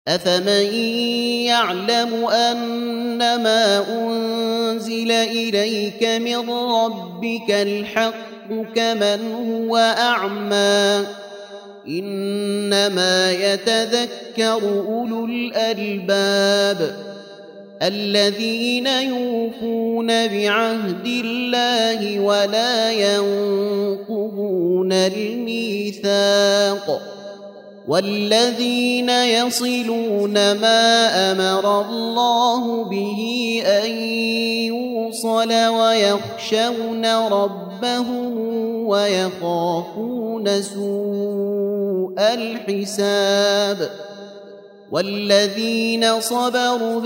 أفمن يعلم أنما أنزل إليك من ربك الحق كمن هو أعمى إنما يتذكر أولو الألباب الذين يوفون بعهد الله ولا ينقضون الميثاق والذين يصلون ما أمر الله به أن يوصل ويخشون ربهم ويخافون سوء الحساب والذين صبروا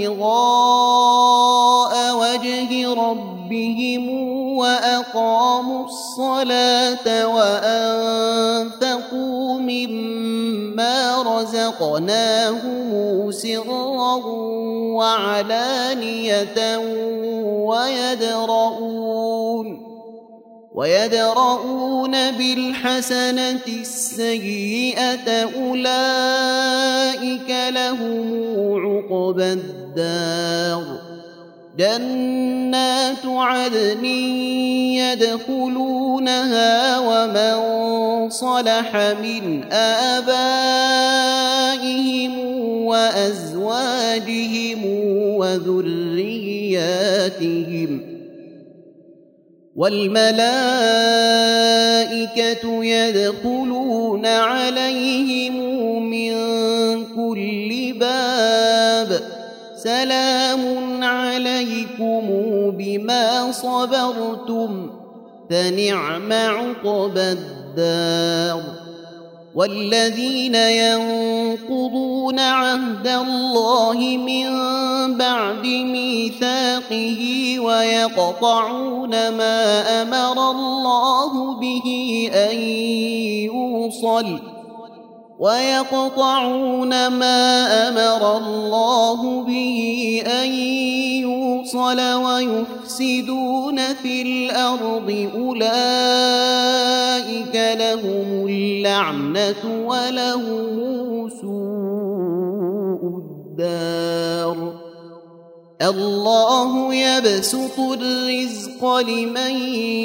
ابتغاء وجه ربهم وأقاموا الصلاة وأنفقوا مما رزقناهم سرا وعلانية ويدرؤون بالحسنة السيئة أولئك لهم عقبى الدار جنات عدن يدخلونها ومن صلح من آبائهم وأزواجهم وذرياتهم والملائكة يدخلون عليهم من كل باب سلام عليكم بما صبرتم فنعم عقبى الدار والذين ينقضون عهد الله من بعد ميثاقه ويقطعون ما أمر الله به أن يوصل ويفسدون في الأرض أولئك لهم اللعنة ولهم سوء الدار الله يبسط الرزق لمن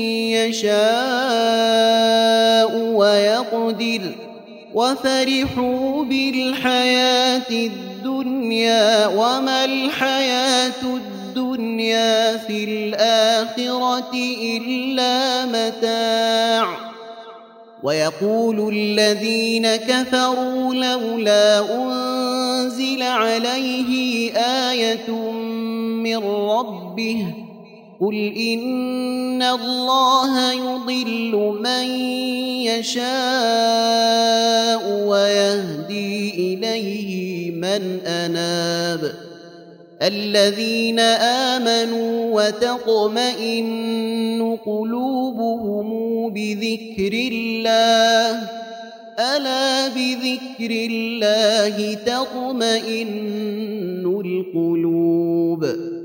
يشاء ويقدر وفرحوا بالحياة الدنيا وما الحياة الدنيا في الآخرة إلا متاع ويقول الذين كفروا لولا أنزل عليه آية من ربه قل إن الله يضل من يشاء ويهدي إليه من أناب الذين آمنوا وتطمئن قلوبهم بذكر الله ألا بذكر الله تطمئن القلوب